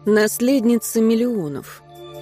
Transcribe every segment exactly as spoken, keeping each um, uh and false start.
Наследница миллионов.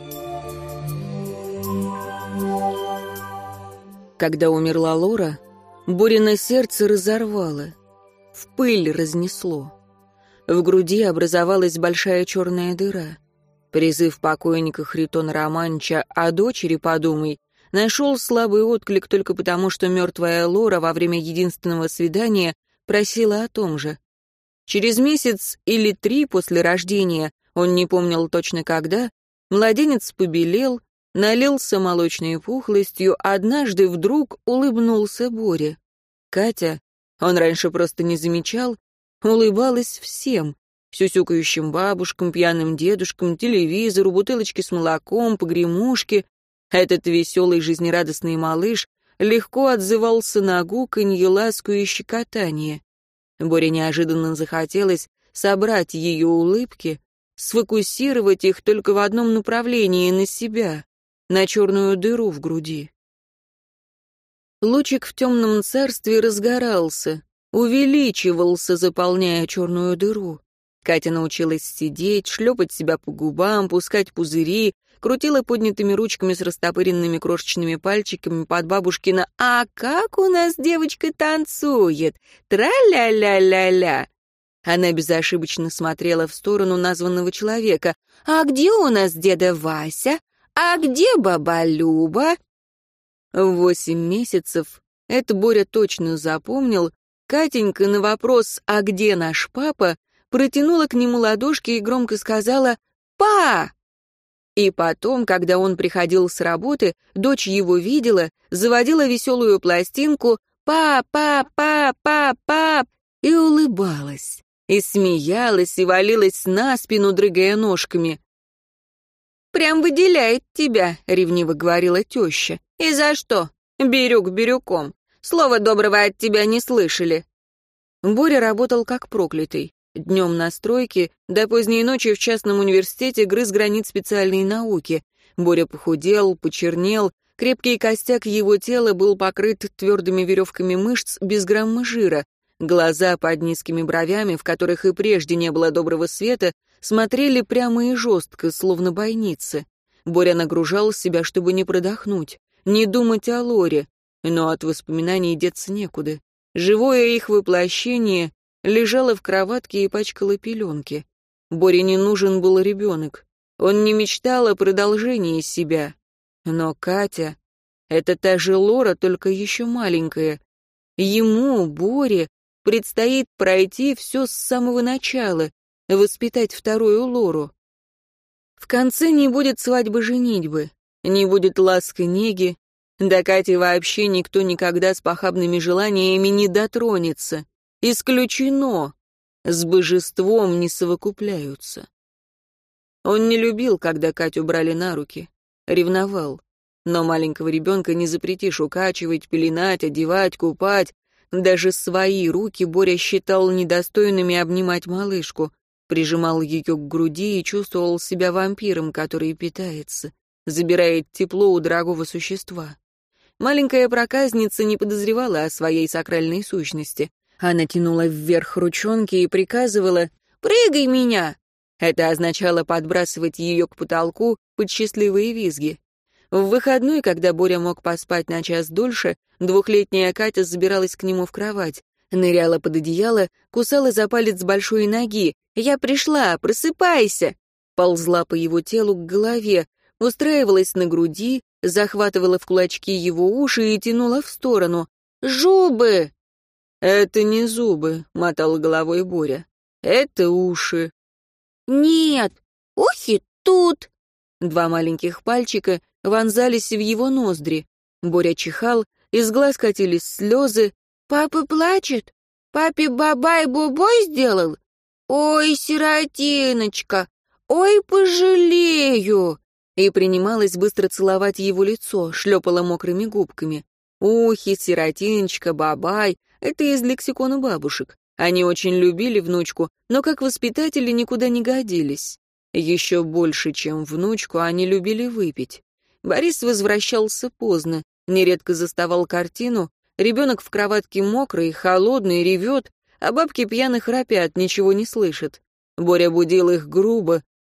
Когда умерла Лора, Борино сердце разорвало, в пыль разнесло. В груди образовалась большая черная дыра. Призыв покойника Хритона Романча «О дочери подумай» нашел слабый отклик только потому, что мертвая Лора во время единственного свидания просила о том же. Через месяц или три после рождения, он не помнил точно когда, младенец побелел, налился молочной пухлостью, однажды вдруг улыбнулся Боре. Катя, он раньше просто не замечал, улыбалась всем: сюсюкающим бабушкам, пьяным дедушкам, телевизору, бутылочке с молоком, погремушке. Этот веселый жизнерадостный малыш легко отзывался на гуканье, ласку и щекотание. Боре неожиданно захотелось собрать ее улыбки, сфокусировать их только в одном направлении — на себя, на черную дыру в груди. Лучик в темном царстве разгорался, увеличивался, заполняя черную дыру. Катя научилась сидеть, шлепать себя по губам, пускать пузыри, крутила поднятыми ручками с растопыренными крошечными пальчиками под бабушкина «А как у нас девочка танцует! Тра-ля-ля-ля-ля!» Она безошибочно смотрела в сторону названного человека. «А где у нас деда Вася? А где баба Люба?» В восемь месяцев, это Боря точно запомнил, Катенька на вопрос «А где наш папа?» протянула к нему ладошки и громко сказала «Па!». И потом, когда он приходил с работы, дочь его видела, заводила веселую пластинку «Па-па-па-па-пап» и улыбалась, и смеялась, и валилась на спину, дрыгая ножками. «Прям выделяет тебя», — ревниво говорила теща. «И за что? Бирюк бирюком. Слова доброго от тебя не слышали». Боря работал как проклятый. Днем на стройке, до поздней ночи в частном университете грыз гранит специальной науки. Боря похудел, почернел, крепкий костяк его тела был покрыт твердыми веревками мышц без грамма жира. Глаза под низкими бровями, в которых и прежде не было доброго света, смотрели прямо и жестко, словно бойницы. Боря нагружал себя, чтобы не продохнуть, не думать о Лоре, но от воспоминаний деться некуда. Живое их воплощение лежала в кроватке и пачкала пеленки. Боре не нужен был ребенок. Он не мечтал о продолжении себя. Но Катя — это та же Лора, только еще маленькая. Ему, Боре, предстоит пройти все с самого начала, воспитать вторую Лору. В конце не будет свадьбы-женитьбы, не будет ласк и неги. До Кати вообще никто никогда с похабными желаниями не дотронется. Исключено. С божеством не совокупляются. Он не любил, когда Катю брали на руки. Ревновал. Но маленького ребенка не запретишь укачивать, пеленать, одевать, купать. Даже свои руки Боря считал недостойными обнимать малышку. Прижимал ее к груди и чувствовал себя вампиром, который питается, забирает тепло у дорогого существа. Маленькая проказница не подозревала о своей сакральной сущности. Она тянула вверх ручонки и приказывала «Прыгай меня!». Это означало подбрасывать ее к потолку под счастливые визги. В выходной, когда Боря мог поспать на час дольше, двухлетняя Катя забиралась к нему в кровать, ныряла под одеяло, кусала за палец большой ноги. «Я пришла, просыпайся!» Ползла по его телу к голове, устраивалась на груди, захватывала в кулачки его уши и тянула в сторону. «Жубы!» «Это не зубы», — мотал головой Боря. «Это уши». «Нет, ухи тут». Два маленьких пальчика вонзались в его ноздри. Боря чихал, из глаз катились слезы. «Папа плачет? Папе бабай-бобой сделал? Ой, сиротиночка, ой, пожалею!» И принималась быстро целовать его лицо, шлепала мокрыми губками. Ухи, сиротиночка, бабай — это из лексикона бабушек. Они очень любили внучку, но как воспитатели никуда не годились. Еще больше, чем внучку, они любили выпить. Борис возвращался поздно, нередко заставал картину. Ребенок в кроватке мокрый, холодный, ревет, а бабки пьяно храпят, ничего не слышат. Боря будил их грубо,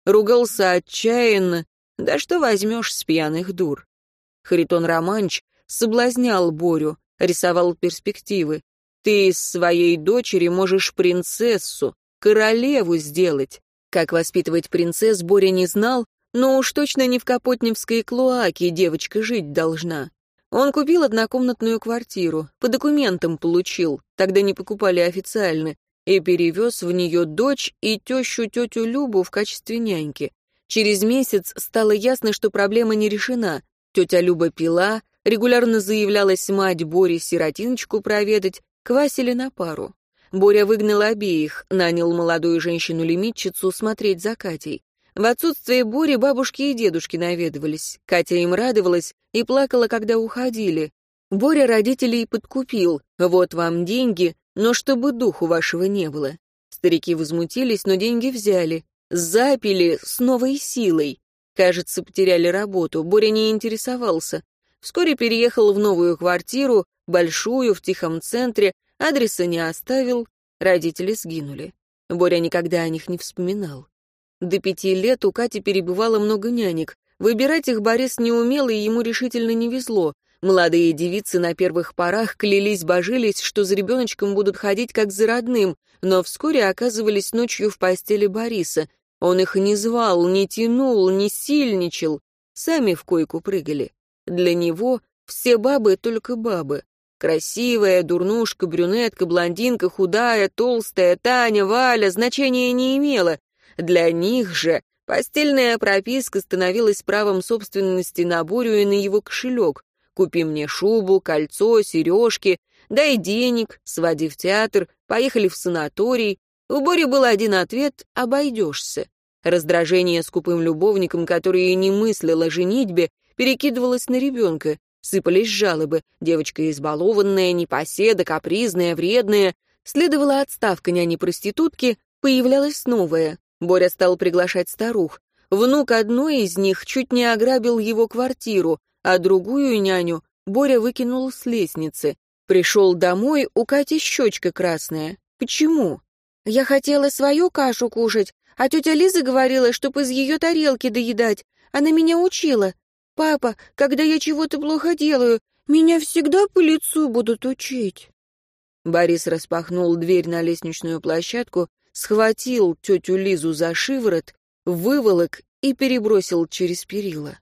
ругался отчаянно, да что возьмешь с пьяных дур. Харитон Романович соблазнял Борю, рисовал перспективы. Ты из своей дочери можешь принцессу, королеву сделать. Как воспитывать принцесс Боря не знал, но уж точно не в Капотневской клоаке девочка жить должна. Он купил однокомнатную квартиру, по документам получил, тогда не покупали официально, и перевез в нее дочь и тещу тетю Любу в качестве няньки. Через месяц стало ясно, что проблема не решена. Тетя Люба пила, регулярно заявлялась мать Бори сиротиночку проведать, квасили на пару. Боря выгнал обеих, нанял молодую женщину-лимитчицу смотреть за Катей. В отсутствие Бори бабушки и дедушки наведывались. Катя им радовалась и плакала, когда уходили. Боря родителей подкупил. Вот вам деньги, но чтобы духу вашего не было. Старики возмутились, но деньги взяли. Запили с новой силой. Кажется, потеряли работу. Боря не интересовался. Вскоре переехал в новую квартиру, большую, в тихом центре, адреса не оставил, родители сгинули. Боря никогда о них не вспоминал. До пяти лет у Кати перебывало много нянек. Выбирать их Борис не умел, и ему решительно не везло. Молодые девицы на первых порах клялись-божились, что за ребеночком будут ходить как за родным, но вскоре оказывались ночью в постели Бориса. Он их не звал, не тянул, не сильничал. Сами в койку прыгали. Для него все бабы только бабы. Красивая, дурнушка, брюнетка, блондинка, худая, толстая, Таня, Валя значения не имела. Для них же постельная прописка становилась правом собственности на Борю и на его кошелек. Купи мне шубу, кольцо, сережки, дай денег, своди в театр, поехали в санаторий. У Бори был один ответ — обойдешься. Раздражение скупым любовником, который не мыслил о женитьбе, перекидывалось на ребенка. Сыпались жалобы. Девочка избалованная, непоседа, капризная, вредная. Следовала отставка няни-проститутки, появлялась новая. Боря стал приглашать старух. Внук одной из них чуть не ограбил его квартиру, а другую няню Боря выкинул с лестницы. Пришел домой, у Кати щечка красная. Почему? Я хотела свою кашу кушать, а тетя Лиза говорила, чтоб из ее тарелки доедать. Она меня учила. Папа, когда я чего-то плохо делаю, меня всегда по лицу будут учить. Борис распахнул дверь на лестничную площадку, схватил тетю Лизу за шиворот, выволок и перебросил через перила.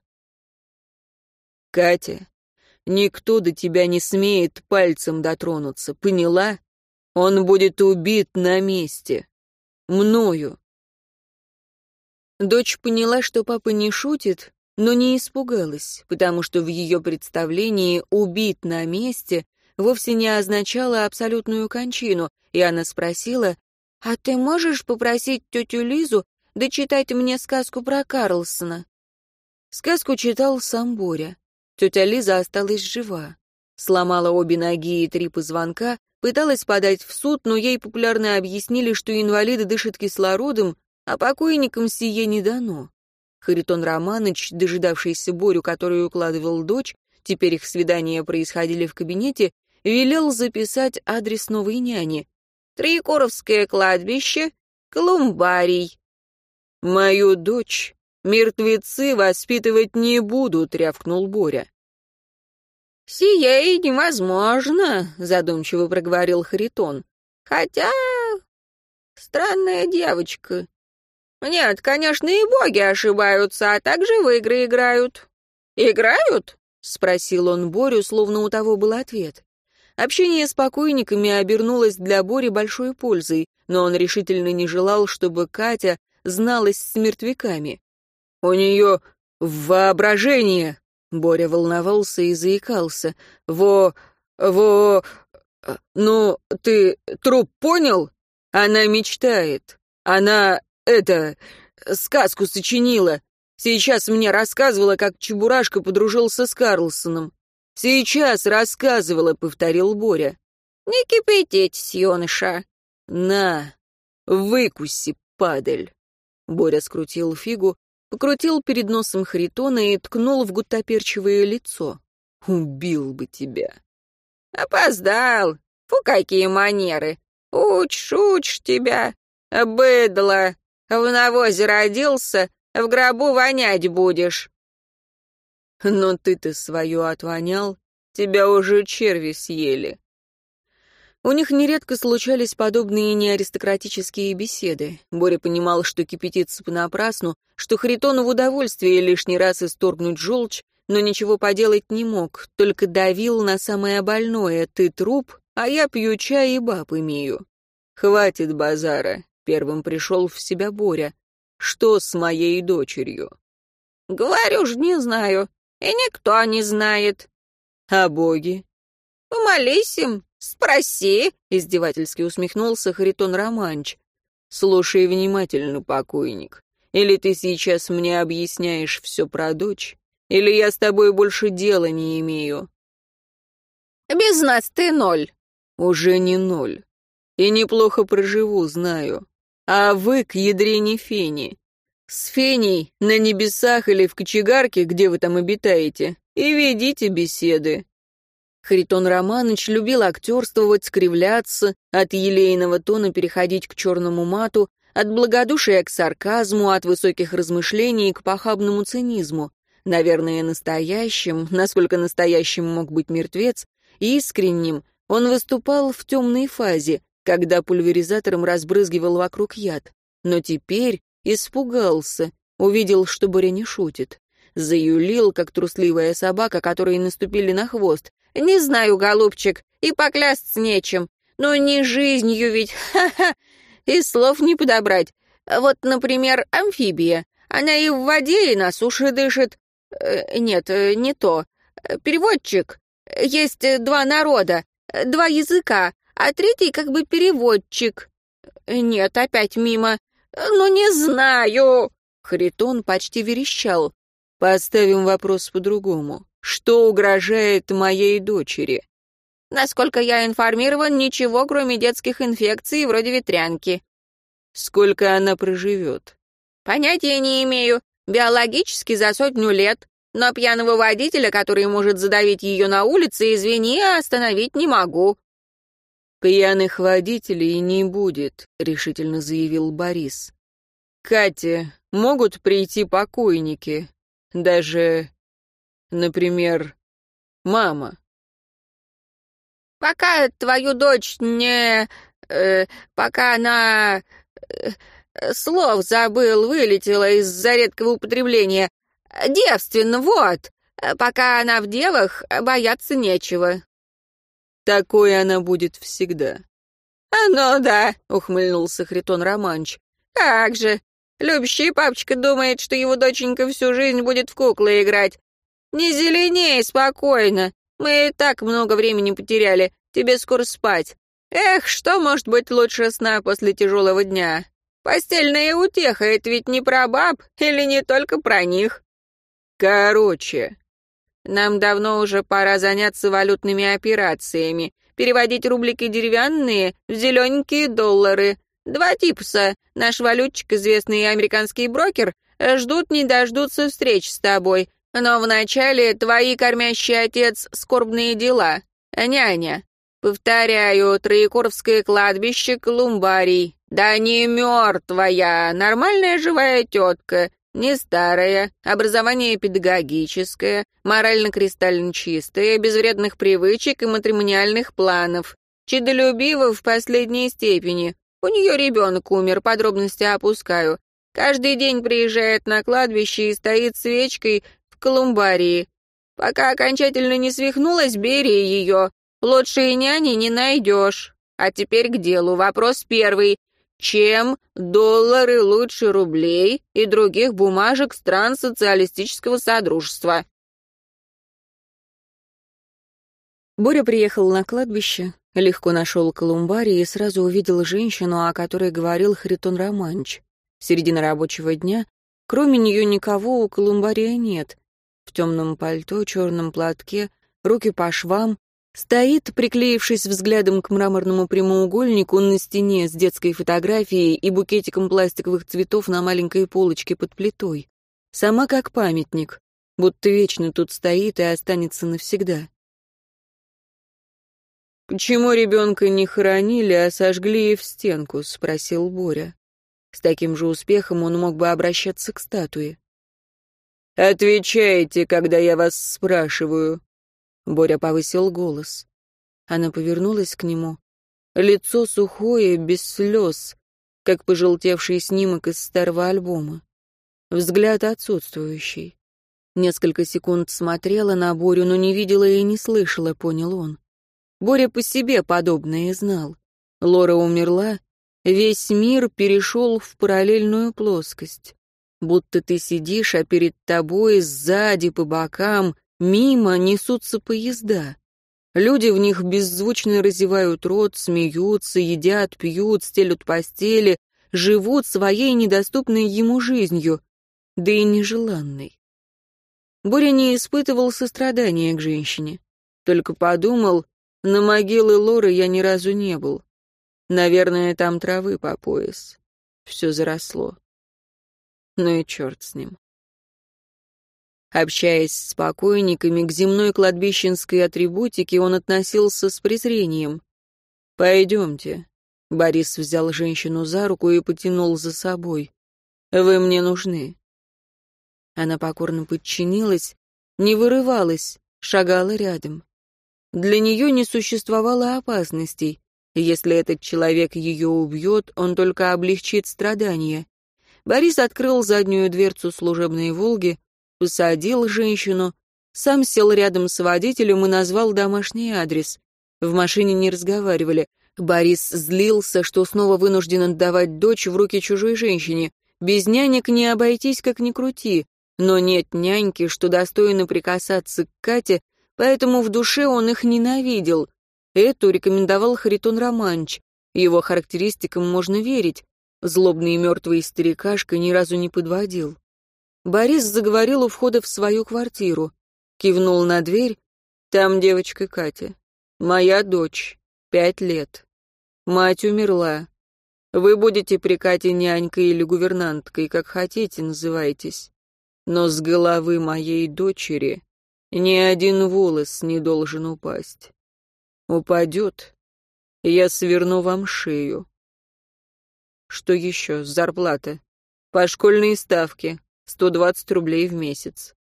«Катя, никто до тебя не смеет пальцем дотронуться, поняла? Он будет убит на месте. Мною». Дочь поняла, что папа не шутит, но не испугалась, потому что в ее представлении «убит на месте» вовсе не означало абсолютную кончину, и она спросила: «А ты можешь попросить тетю Лизу дочитать мне сказку про Карлсона?» Сказку читал сам Боря. Тетя Лиза осталась жива. Сломала обе ноги и три позвонка, пыталась подать в суд, но ей популярно объяснили, что инвалиды дышат кислородом, а покойникам сие не дано. Харитон Романович, дожидавшийся Борю, который укладывал дочь, теперь их свидания происходили в кабинете, велел записать адрес новой няни. «Троекуровское кладбище, Колумбарий». «Мою дочь мертвецы воспитывать не будут», — рявкнул Боря. «Сие и невозможно», — задумчиво проговорил Харитон. «Хотя... странная девочка. Нет, конечно, и боги ошибаются, а также в игры играют». «Играют?» — спросил он Борю, словно у того был ответ. Общение с покойниками обернулось для Бори большой пользой, но он решительно не желал, чтобы Катя зналась с мертвяками. «У нее воображение!» — Боря волновался и заикался. «Во... во... ну, ты труп понял? Она мечтает. Она, это, сказку сочинила. Сейчас мне рассказывала, как Чебурашка подружился с Карлсоном. Сейчас рассказывала», — повторил Боря. «Не кипятитесь, юноша». «На, выкуси, падаль». Боря скрутил фигу, покрутил перед носом Харитона и ткнул в гуттаперчевое лицо. «Убил бы тебя». «Опоздал. Фу, какие манеры. Учишь, учишь тебя. Быдло. В навозе родился, в гробу вонять будешь». «Но ты-то свое отвонял, тебя уже черви съели». У них нередко случались подобные неаристократические беседы. Боря понимал, что кипятится понапрасну, что Харитону в удовольствие лишний раз исторгнуть желчь, но ничего поделать не мог, только давил на самое больное: «Ты труп, а я пью чай и баб имею». «Хватит базара», — первым пришел в себя Боря. «Что с моей дочерью?» «Говорю ж, не знаю, и никто не знает». «А боги?» «Помолись им, спроси», — издевательски усмехнулся Харитон Романч. «Слушай внимательно, покойник. Или ты сейчас мне объясняешь все про дочь, или я с тобой больше дела не имею». «Без нас ты ноль». «Уже не ноль. И неплохо проживу, знаю. А вы к ядрене фени. С феней на небесах или в кочегарке, где вы там обитаете, и ведите беседы». Харитон Романыч любил актерствовать, скривляться, от елейного тона переходить к черному мату, от благодушия к сарказму, от высоких размышлений к похабному цинизму. Наверное, настоящим, насколько настоящим мог быть мертвец, искренним, он выступал в темной фазе, когда пульверизатором разбрызгивал вокруг яд. Но теперь испугался, увидел, что Боря не шутит. Заюлил, как трусливая собака, которой наступили на хвост. «Не знаю, голубчик, и поклясться нечем. Но не жизнью ведь, ха-ха, и слов не подобрать. Вот, например, амфибия. Она и в воде, и на суше дышит. Э, нет, э, не то. Переводчик. Есть два народа, два языка, а третий как бы переводчик. Нет, опять мимо. Ну, не знаю». Харитон почти верещал. «Поставим вопрос по-другому. Что угрожает моей дочери?» «Насколько я информирован, ничего, кроме детских инфекций, вроде ветрянки». «Сколько она проживет?» «Понятия не имею. Биологически за сотню лет. Но пьяного водителя, который может задавить ее на улице, извини, остановить не могу». «Пьяных водителей не будет», — решительно заявил Борис. «Катя, могут прийти покойники. Даже, например, мама». «Пока твою дочь не... Э, пока она... Э, слов забыл, вылетела из-за редкого употребления. Девственно, вот. Пока она в девах, бояться нечего». «Такой она будет всегда». «А ну да», — ухмыльнулся Харитон Романч. «Как же! Любящий папочка думает, что его доченька всю жизнь будет в куклы играть. Не зеленей, спокойно. Мы и так много времени потеряли. Тебе скоро спать. Эх, что может быть лучше сна после тяжелого дня? Постельная утеха — это ведь не про баб или не только про них». «Короче, нам давно уже пора заняться валютными операциями, переводить рублики деревянные в зелененькие доллары. Два типса, наш валютчик, известный американский брокер, ждут не дождутся встреч с тобой. Но вначале твои кормящий отец скорбные дела. Няня. Повторяю, Троекуровское кладбище, Колумбарий. Да не мертвая, нормальная живая тетка, не старая, образование педагогическое, морально-кристально чистое, без вредных привычек и матримониальных планов. Чедолюбива в последней степени. У нее ребенок умер, подробности опускаю. Каждый день приезжает на кладбище и стоит свечкой в колумбарии. Пока окончательно не свихнулась, бери ее. Лучшей няни не найдешь. А теперь к делу. Вопрос первый. Чем доллары лучше рублей и других бумажек стран социалистического содружества?» Боря приехал на кладбище, легко нашел колумбарий и сразу увидел женщину, о которой говорил Харитон Романч. Середина рабочего дня, кроме нее никого у колумбария нет. В темном пальто, черном платке, руки по швам, стоит, приклеившись взглядом к мраморному прямоугольнику на стене с детской фотографией и букетиком пластиковых цветов на маленькой полочке под плитой. Сама как памятник, будто вечно тут стоит и останется навсегда. «Почему ребенка не хоронили, а сожгли в стенку?» — спросил Боря. С таким же успехом он мог бы обращаться к статуе. «Отвечайте, когда я вас спрашиваю». Боря повысил голос. Она повернулась к нему. Лицо сухое, без слез, как пожелтевший снимок из старого альбома. Взгляд отсутствующий. Несколько секунд смотрела на Борю, но не видела и не слышала, понял он. Боря по себе подобное знал. Лора умерла, весь мир перешел в параллельную плоскость. Будто ты сидишь, а перед тобой, сзади, по бокам, мимо несутся поезда. Люди в них беззвучно разевают рот, смеются, едят, пьют, стелют постели, живут своей недоступной ему жизнью, да и нежеланной. Боря не испытывал сострадания к женщине, только подумал, на могилы Лоры я ни разу не был. Наверное, там травы по пояс. Все заросло. Ну и черт с ним. Общаясь с покойниками, к земной кладбищенской атрибутике он относился с презрением. «Пойдемте». Борис взял женщину за руку и потянул за собой. «Вы мне нужны». Она покорно подчинилась, не вырывалась, шагала рядом. Для нее не существовало опасностей. Если этот человек ее убьет, он только облегчит страдания. Борис открыл заднюю дверцу служебной «Волги», посадил женщину, сам сел рядом с водителем и назвал домашний адрес. В машине не разговаривали. Борис злился, что снова вынужден отдавать дочь в руки чужой женщине. Без нянек не обойтись, как ни крути. Но нет няньки, что достойно прикасаться к Кате, поэтому в душе он их ненавидел. Эту рекомендовал Харитон Романович. Его характеристикам можно верить. Злобный и мертвый старикашка ни разу не подводил. Борис заговорил у входа в свою квартиру. Кивнул на дверь. Там девочка Катя. Моя дочь. Пять лет. Мать умерла. Вы будете при Кате нянькой или гувернанткой, как хотите, называйтесь. Но с головы моей дочери ни один волос не должен упасть. Упадет, я сверну вам шею. Что еще? Зарплата. По школьной ставке. Сто двадцать рублей в месяц.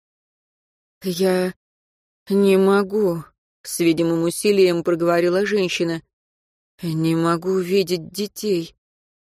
Я не могу, с видимым усилием проговорила женщина. Не могу видеть детей.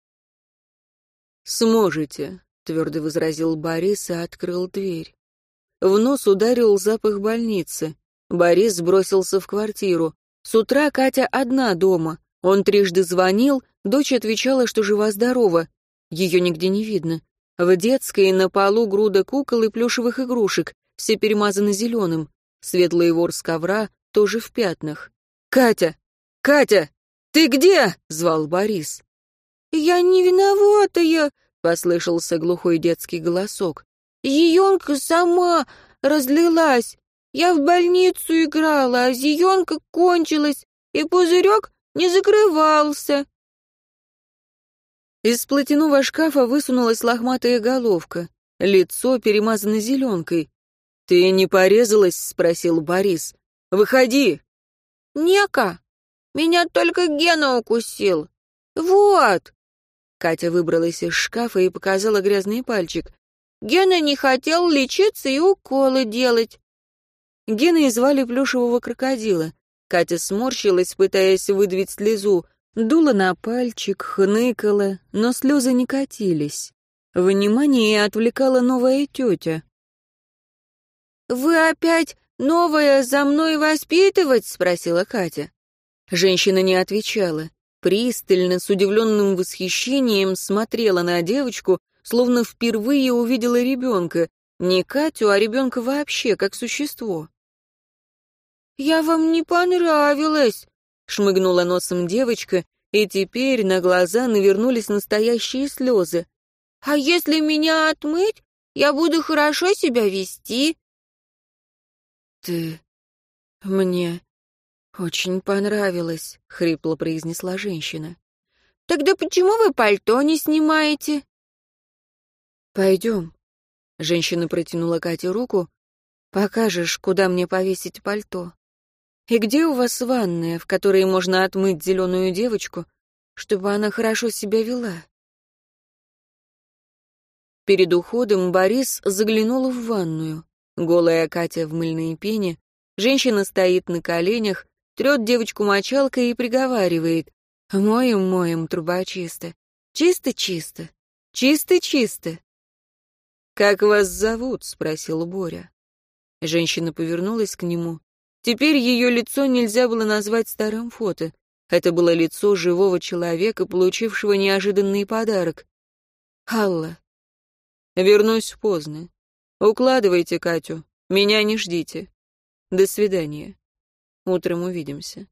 Сможете, твердо возразил Борис и открыл дверь. В нос ударил запах больницы. Борис бросился в квартиру. С утра Катя одна дома. Он трижды звонил, дочь отвечала, что жива-здорова. Ее нигде не видно. В детской на полу груда кукол и плюшевых игрушек, все перемазаны зеленым. Светлый ворс ковра тоже в пятнах. «Катя! Катя! Ты где?» — звал Борис. «Я не виноватая!» — послышался глухой детский голосок. «Зиёнка сама разлилась. Я в больницу играла, а зиёнка кончилась, и пузырек не закрывался». Из платяного шкафа высунулась лохматая головка. Лицо перемазано зеленкой. «Ты не порезалась?» — спросил Борис. «Выходи!» «Нека! Меня только Гена укусил. Вот!» Катя выбралась из шкафа и показала грязный пальчик. «Гена не хотел лечиться и уколы делать». Геной звали плюшевого крокодила. Катя сморщилась, пытаясь выдавить слезу. Дула на пальчик, хныкала, но слезы не катились. Внимание отвлекала новая тетя. «Вы опять новая за мной воспитывать?» — спросила Катя. Женщина не отвечала. Пристально, с удивленным восхищением смотрела на девочку, словно впервые увидела ребенка. Не Катю, а ребенка вообще, как существо. «Я вам не понравилась», — шмыгнула носом девочка, и теперь на глаза навернулись настоящие слезы. «А если меня отмыть, я буду хорошо себя вести». «Ты мне очень понравилась», — хрипло произнесла женщина. «Тогда почему вы пальто не снимаете?» «Пойдем». Женщина протянула Кате руку. «Покажешь, куда мне повесить пальто. И где у вас ванная, в которой можно отмыть зеленую девочку, чтобы она хорошо себя вела?» Перед уходом Борис заглянул в ванную. Голая Катя в мыльной пене. Женщина стоит на коленях, трет девочку мочалкой и приговаривает: «Моем, моем, труба чисто. Чисто-чисто. Чисто-чисто». «Как вас зовут?» — спросил Боря. Женщина повернулась к нему. Теперь ее лицо нельзя было назвать старым фото. Это было лицо живого человека, получившего неожиданный подарок. «Алла». «Вернусь поздно. Укладывайте Катю. Меня не ждите. До свидания. Утром увидимся».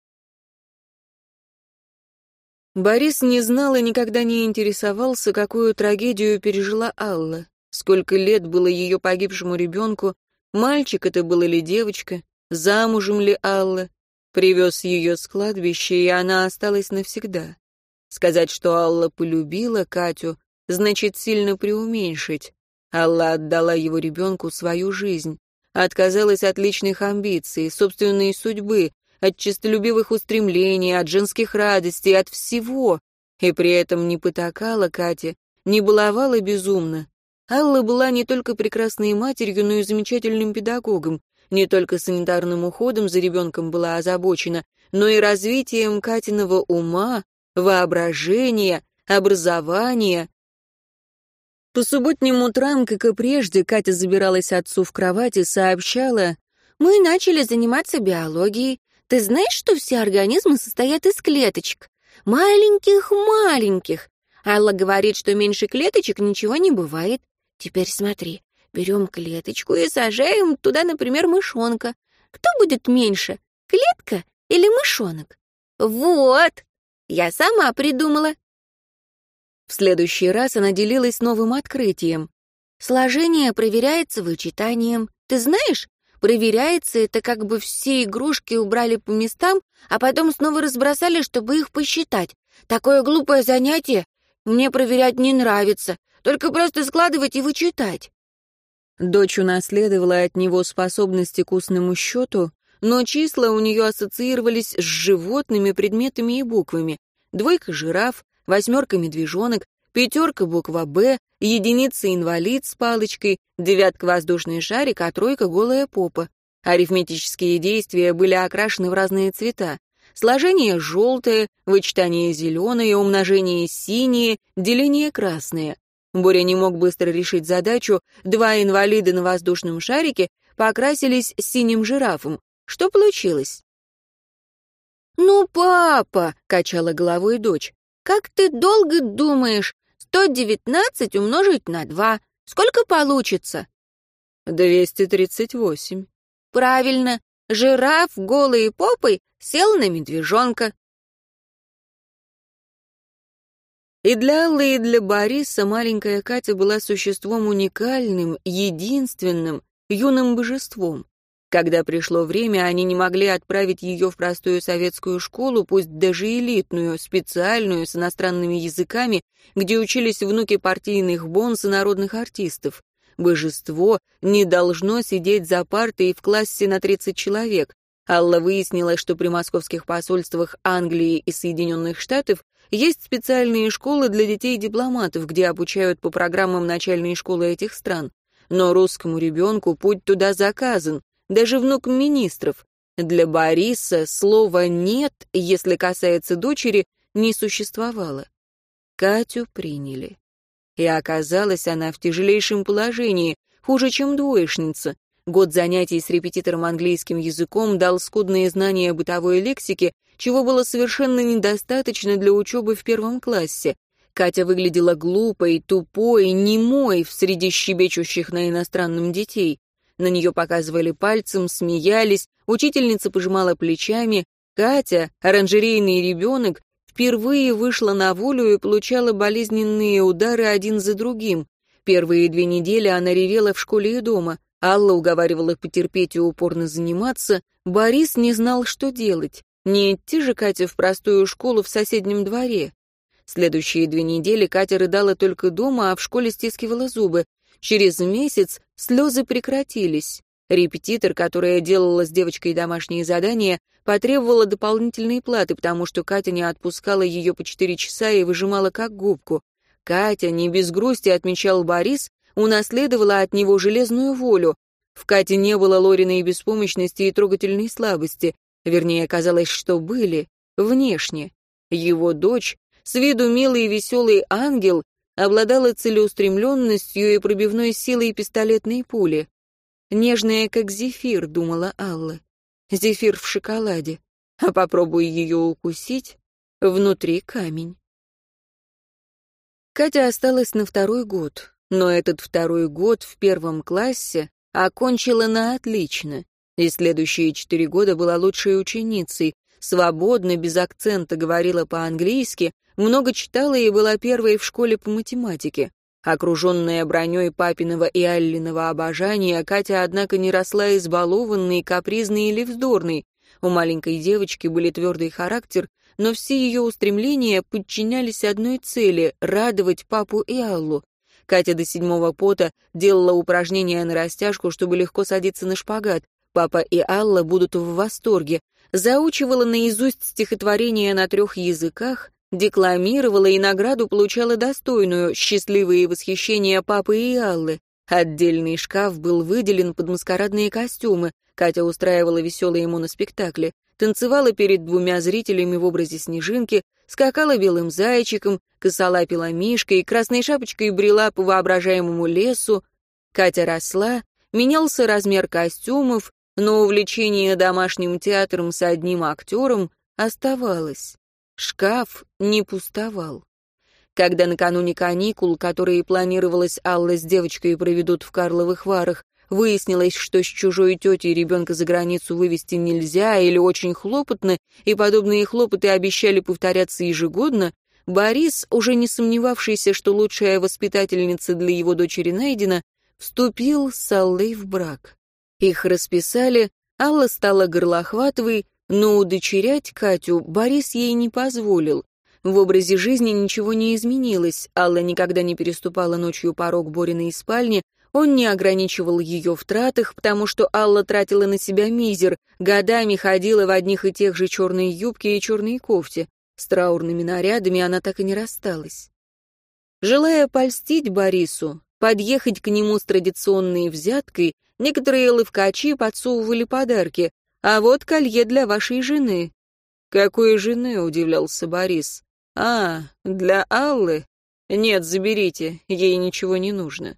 Борис не знал и никогда не интересовался, какую трагедию пережила Алла. Сколько лет было ее погибшему ребенку, мальчик это был или девочка, замужем ли Алла. Привез ее с кладбища, и она осталась навсегда. Сказать, что Алла полюбила Катю, значит сильно преуменьшить. Алла отдала его ребенку свою жизнь, отказалась от личных амбиций, собственной судьбы, от честолюбивых устремлений, от женских радостей, от всего, и при этом не потакала Кате, не баловала безумно. Алла была не только прекрасной матерью, но и замечательным педагогом, не только санитарным уходом за ребенком была озабочена, но и развитием Катиного ума, воображения, образования. По субботним утрам, как и прежде, Катя забиралась отцу в кровать и сообщала: «Мы начали заниматься биологией. Ты знаешь, что все организмы состоят из клеточек? Маленьких-маленьких. Алла говорит, что меньше клеточек ничего не бывает. Теперь смотри, берем клеточку и сажаем туда, например, мышонка. Кто будет меньше, клетка или мышонок? Вот, я сама придумала». В следующий раз она делилась новым открытием. Сложение проверяется вычитанием. Ты знаешь, проверяется это, как бы все игрушки убрали по местам, а потом снова разбросали, чтобы их посчитать. Такое глупое занятие. Мне проверять не нравится. Только просто складывать и вычитать. Дочь унаследовала от него способности к устному счету, но числа у нее ассоциировались с животными, предметами и буквами. Двойка — жираф, восьмерка — медвежонок, пятерка — буква «Б», единица — инвалид с палочкой, девятка — воздушный шарик, а тройка — голая попа. Арифметические действия были окрашены в разные цвета. Сложение — желтое, вычитание — зеленое, умножение — синее, деление — красное. Боря не мог быстро решить задачу. Два инвалида на воздушном шарике покрасились синим жирафом. Что получилось? «Ну, папа!» — качала головой дочь. «Как ты долго думаешь? сто девятнадцать умножить на два. Сколько получится?» «двести тридцать восемь». «Правильно. Жираф голой попой сел на медвежонка». И для Аллы, и для Бориса маленькая Катя была существом уникальным, единственным, юным божеством. Когда пришло время, они не могли отправить ее в простую советскую школу, пусть даже элитную, специальную, с иностранными языками, где учились внуки партийных бонс и народных артистов. Божество не должно сидеть за партой в классе на тридцать человек. Алла выяснила, что при московских посольствах Англии и Соединенных Штатов есть специальные школы для детей-дипломатов, где обучают по программам начальной школы этих стран. Но русскому ребенку путь туда заказан, даже внук министров. Для Бориса слова «нет», если касается дочери, не существовало. Катю приняли. И оказалась она в тяжелейшем положении, хуже, чем двоечница. Год занятий с репетитором английским языком дал скудные знания бытовой лексики, чего было совершенно недостаточно для учебы в первом классе. Катя выглядела глупой, тупой, немой в среди щебечущих на иностранном детей. На нее показывали пальцем, смеялись, учительница пожимала плечами. Катя, оранжерейный ребенок, впервые вышла на волю и получала болезненные удары один за другим. Первые две недели она ревела в школе и дома. Алла уговаривала потерпеть и упорно заниматься. Борис не знал, что делать. Не идти же Кате в простую школу в соседнем дворе. Следующие две недели Катя рыдала только дома, а в школе стискивала зубы. Через месяц слезы прекратились. Репетитор, которая делала с девочкой домашние задания, потребовала дополнительной платы, потому что Катя не отпускала ее по четыре часа и выжимала как губку. Катя, не без грусти отмечал Борис, унаследовала от него железную волю. В Кате не было Лориной беспомощности и трогательной слабости. Вернее, казалось, что были, внешне. Его дочь, с виду милый и веселый ангел, обладала целеустремленностью и пробивной силой пистолетной пули. «Нежная, как зефир», — думала Алла. «Зефир в шоколаде. А попробуй ее укусить, внутри камень». Катя осталась на второй год, но этот второй год в первом классе окончила на отлично, и следующие четыре года была лучшей ученицей, свободно, без акцента говорила по-английски, много читала и была первой в школе по математике. Окруженная броней папиного и Аллиного обожания, Катя, однако, не росла избалованной, капризной или вздорной. У маленькой девочки были твердый характер, но все ее устремления подчинялись одной цели — радовать папу и Аллу. Катя до седьмого пота делала упражнения на растяжку, чтобы легко садиться на шпагат. Папа и Алла будут в восторге. Заучивала наизусть стихотворения на трех языках, декламировала и награду получала достойную, счастливые восхищения папы и Аллы. Отдельный шкаф был выделен под маскарадные костюмы. Катя устраивала веселые моноспектакли, танцевала перед двумя зрителями в образе снежинки, скакала белым зайчиком, косолапила мишкой, красной шапочкой брела по воображаемому лесу. Катя росла, менялся размер костюмов, но увлечение домашним театром с одним актером оставалось. Шкаф не пустовал. Когда накануне каникул, которые планировалось Алла с девочкой проведут в Карловых Варах, выяснилось, что с чужой тетей ребенка за границу вывести нельзя или очень хлопотно, и подобные хлопоты обещали повторяться ежегодно, Борис, уже не сомневавшийся, что лучшая воспитательница для его дочери найдена, вступил с Аллой в брак. Их расписали, Алла стала горлохватовой, но удочерять Катю Борис ей не позволил. В образе жизни ничего не изменилось, Алла никогда не переступала ночью порог Бориной спальни, он не ограничивал ее в тратах, потому что Алла тратила на себя мизер, годами ходила в одних и тех же черной юбке и черной кофте. С траурными нарядами она так и не рассталась. Желая польстить Борису, подъехать к нему с традиционной взяткой, некоторые ловкачи подсовывали подарки. «А вот колье для вашей жены». «Какой жены?» — удивлялся Борис. «А, для Аллы? Нет, заберите, ей ничего не нужно».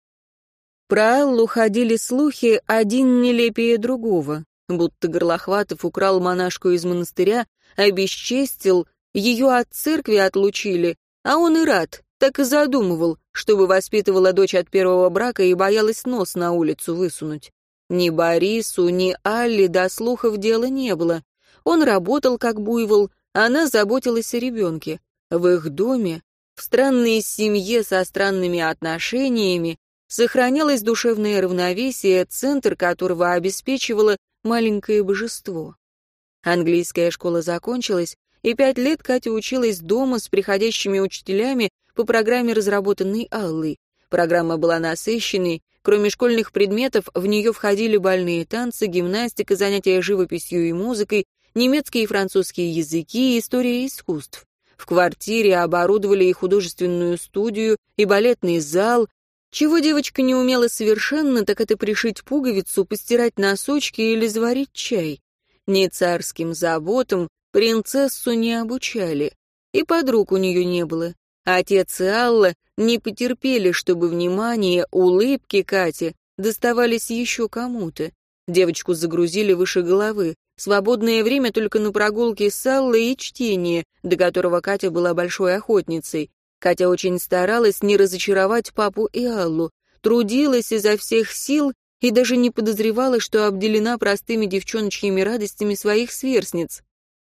Про Аллу ходили слухи, один нелепее другого, будто Горлохватов украл монашку из монастыря, обесчестил, ее от церкви отлучили, а он и рад, так и задумывал, чтобы воспитывала дочь от первого брака и боялась нос на улицу высунуть. Ни Борису, ни Алле до слухов дела не было. Он работал как буйвол, она заботилась о ребенке. В их доме, в странной семье со странными отношениями, сохранялось душевное равновесие, центр которого обеспечивало маленькое божество. Английская школа закончилась, и пять лет Катя училась дома с приходящими учителями по программе, разработанной Аллой. Программа была насыщенной, кроме школьных предметов, в нее входили бальные танцы, гимнастика, занятия живописью и музыкой, немецкий и французский языки, история искусств. В квартире оборудовали и художественную студию, и балетный зал. Чего девочка не умела совершенно, так это пришить пуговицу, постирать носочки или заварить чай. Ни царским заботам принцессу не обучали, и подруг у нее не было. Отец и Алла не потерпели, чтобы внимание, улыбки Кати доставались еще кому-то. Девочку загрузили выше головы. Свободное время только на прогулки с Аллой и чтение, до которого Катя была большой охотницей. Катя очень старалась не разочаровать папу и Аллу, трудилась изо всех сил и даже не подозревала, что обделена простыми девчоночьими радостями своих сверстниц.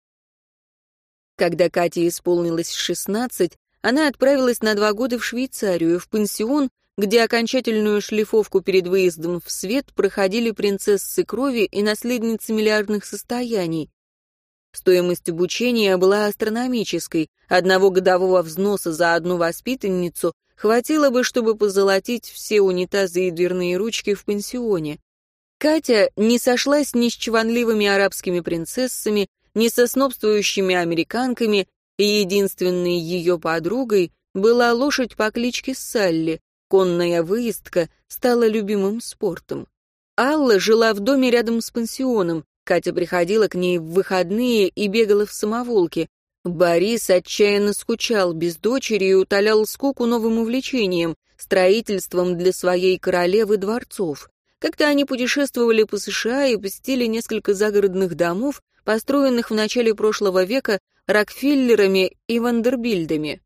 Когда Кате исполнилось шестнадцать, она отправилась на два года в Швейцарию, в пансион, где окончательную шлифовку перед выездом в свет проходили принцессы крови и наследницы миллиардных состояний. Стоимость обучения была астрономической, одного годового взноса за одну воспитанницу хватило бы, чтобы позолотить все унитазы и дверные ручки в пансионе. Катя не сошлась ни с чванливыми арабскими принцессами, ни со снобствующими американками, и единственной ее подругой была лошадь по кличке Салли. Конная выездка стала любимым спортом. Алла жила в доме рядом с пансионом. Катя приходила к ней в выходные и бегала в самоволке. Борис отчаянно скучал без дочери и утолял скуку новым увлечением — строительством для своей королевы дворцов. Как-то они путешествовали по США и посетили несколько загородных домов, построенных в начале прошлого века Рокфеллерами и Вандербильдами.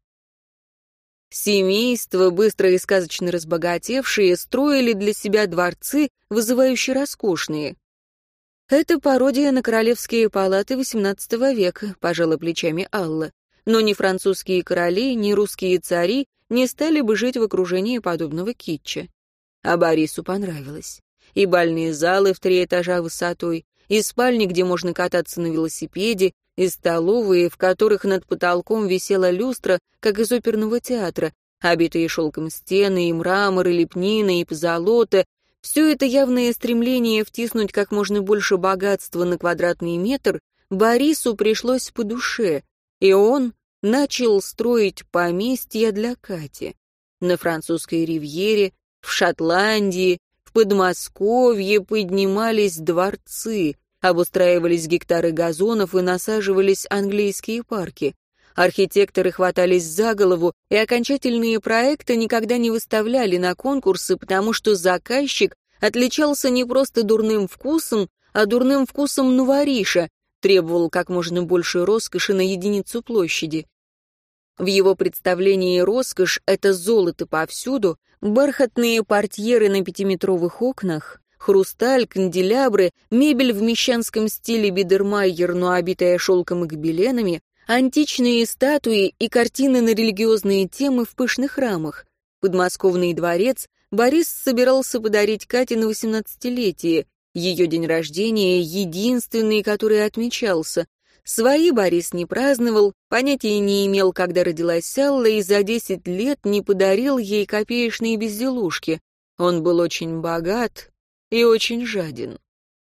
Семейства, быстро и сказочно разбогатевшие, строили для себя дворцы, вызывающе роскошные. «Это пародия на королевские палаты восемнадцатого века», — пожала плечами Алла. «Но ни французские короли, ни русские цари не стали бы жить в окружении подобного китча». А Борису понравилось. И бальные залы в три этажа высотой, и спальни, где можно кататься на велосипеде, и столовые, в которых над потолком висела люстра, как из оперного театра, обитые шелком стены, и мрамор, и лепнина, и позолота. Все это явное стремление втиснуть как можно больше богатства на квадратный метр Борису пришлось по душе, и он начал строить поместья для Кати. На французской ривьере, в Шотландии, в Подмосковье поднимались дворцы, обустраивались гектары газонов и насаживались английские парки. Архитекторы хватались за голову, и окончательные проекты никогда не выставляли на конкурсы, потому что заказчик отличался не просто дурным вкусом, а дурным вкусом новориша, требовал как можно больше роскоши на единицу площади. В его представлении роскошь — это золото повсюду, бархатные портьеры на пятиметровых окнах, хрусталь, канделябры, мебель в мещанском стиле Бидермайер, но обитая шелком и гобеленами, античные статуи и картины на религиозные темы в пышных рамах. Подмосковный дворец Борис собирался подарить Кате на восемнадцатилетие, ее день рождения, единственный, который отмечался. Свои Борис не праздновал, понятия не имел, когда родилась Алла, и за десять лет не подарил ей копеечные безделушки. Он был очень богат и очень жаден.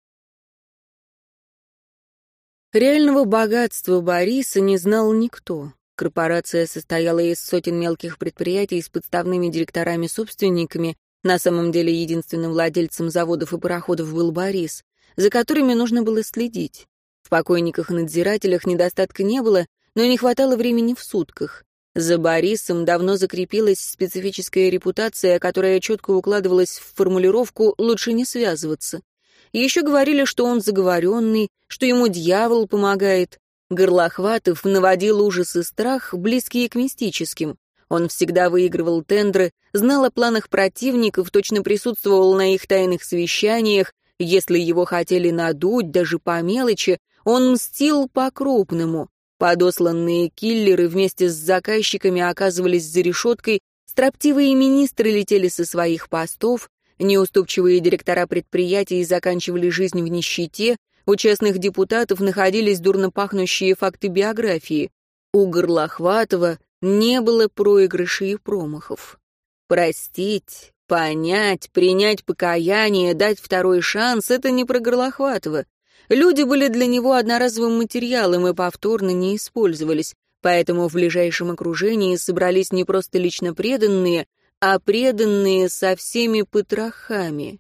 Реального богатства Бориса не знал никто. Корпорация состояла из сотен мелких предприятий с подставными директорами-собственниками, на самом деле единственным владельцем заводов и пароходов был Борис, за которыми нужно было следить. В покойниках-надзирателях недостатка не было, но не хватало времени в сутках. За Борисом давно закрепилась специфическая репутация, которая четко укладывалась в формулировку «лучше не связываться». Еще говорили, что он заговоренный, что ему дьявол помогает. Горлохватов наводил ужас и страх, близкие к мистическим. Он всегда выигрывал тендры, знал о планах противников, точно присутствовал на их тайных совещаниях. Если его хотели надуть, даже по мелочи, он мстил по-крупному. Подосланные киллеры вместе с заказчиками оказывались за решеткой, строптивые министры летели со своих постов, неуступчивые директора предприятий заканчивали жизнь в нищете, у частных депутатов находились дурно пахнущие факты биографии. У Горлохватова не было проигрышей и промахов. Простить, понять, принять покаяние, дать второй шанс — это не про Горлохватова. Люди были для него одноразовым материалом и повторно не использовались, поэтому в ближайшем окружении собрались не просто лично преданные, а преданные со всеми потрохами.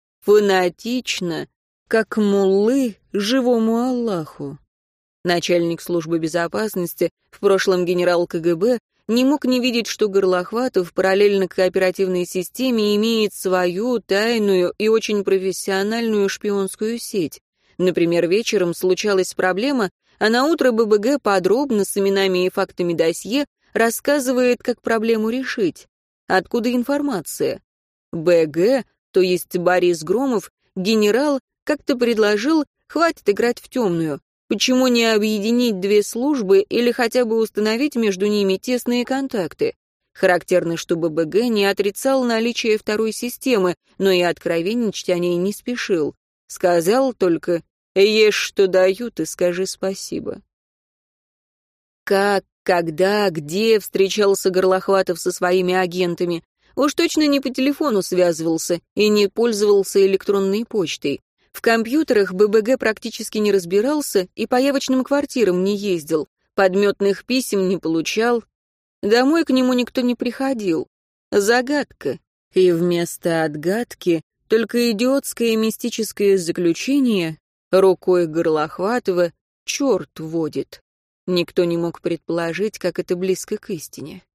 Фанатично, как муллы живому Аллаху. Начальник службы безопасности, в прошлом генерал ка гэ бэ, не мог не видеть, что Горлохватов параллельно к оперативной системе имеет свою тайную и очень профессиональную шпионскую сеть. Например, вечером случалась проблема, а на утро бэ бэ гэ подробно с именами и фактами досье рассказывает, как проблему решить. Откуда информация? бэ гэ, то есть Борис Громов, генерал, как-то предложил, хватит играть в темную. Почему не объединить две службы или хотя бы установить между ними тесные контакты? Характерно, что бэ бэ гэ не отрицал наличие второй системы, но и откровенничать о ней не спешил. Сказал только «Ешь, что дают, и скажи спасибо». Как, когда, где встречался Горлохватов со своими агентами? Уж точно не по телефону связывался и не пользовался электронной почтой. В компьютерах бэ бэ гэ практически не разбирался и по явочным квартирам не ездил, подметных писем не получал. Домой к нему никто не приходил. Загадка. И вместо отгадки только идиотское мистическое заключение рукой Горлохватова черт водит. Никто не мог предположить, как это близко к истине.